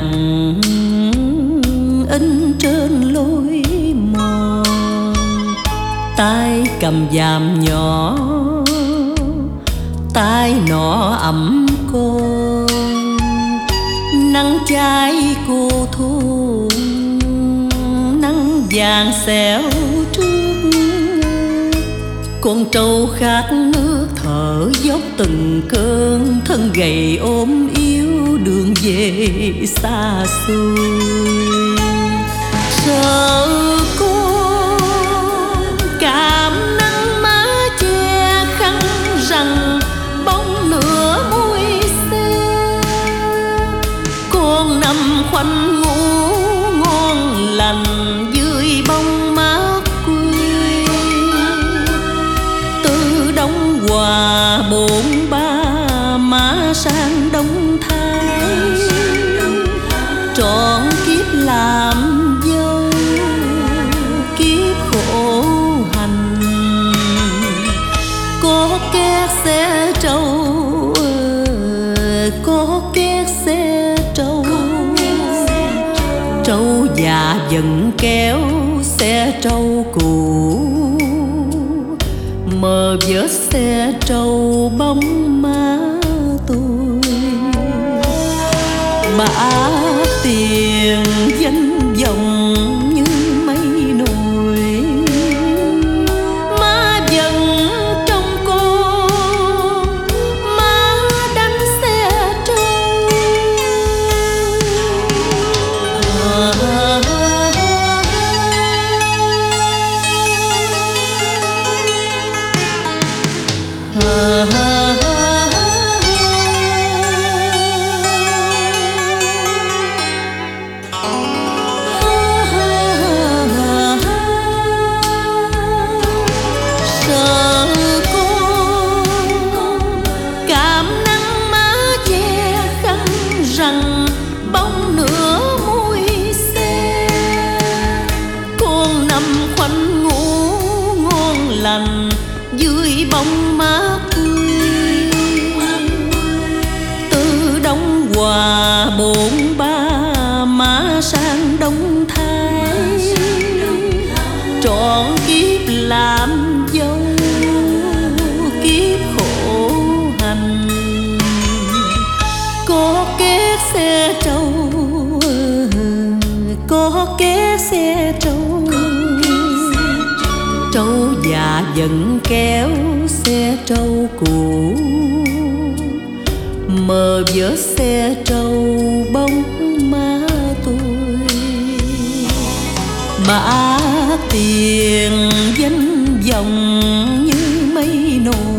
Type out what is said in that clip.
in trên lối mòn. Tay cầm dàm nhỏ, tay nọ ẩm con. Nắng cháy cô thu, nắng vàng xẻo trước. Con trâu khát nước thở dốc từng cơn, thân gầy ốm yếu đường về xa xôi. Sợ con cảm nắng má che khăn rằng bóng nửa môi xe. Con nằm khoanh ngủ ngon lành dưới bóng mát quê. Từ Đông Hòa 43 má sang Đông Thái, trọn kiếp làm dâu kiếp khổ hành. Có két xe trâu, có két xe trâu. Trâu già dần kéo xe trâu cũ, mờ vết xe trâu bóng má tôi. Bả tiền danh vọng như mây nổi, má dần trong con, má đánh xe trâu. Rằng bóng nửa môi xe. Con nằm khoanh ngủ ngon lành dưới bóng mát quê. Từ Đông Hòa 43 má sang Đông Thái, trọn kiếp làm dâu kiếp khổ hành. Có két xe trâu, có két xe trâu. Trâu già dần kéo xe trâu cũ, mờ vết xe trâu bóng má tôi. Bả tiền danh vọng như mây nổi,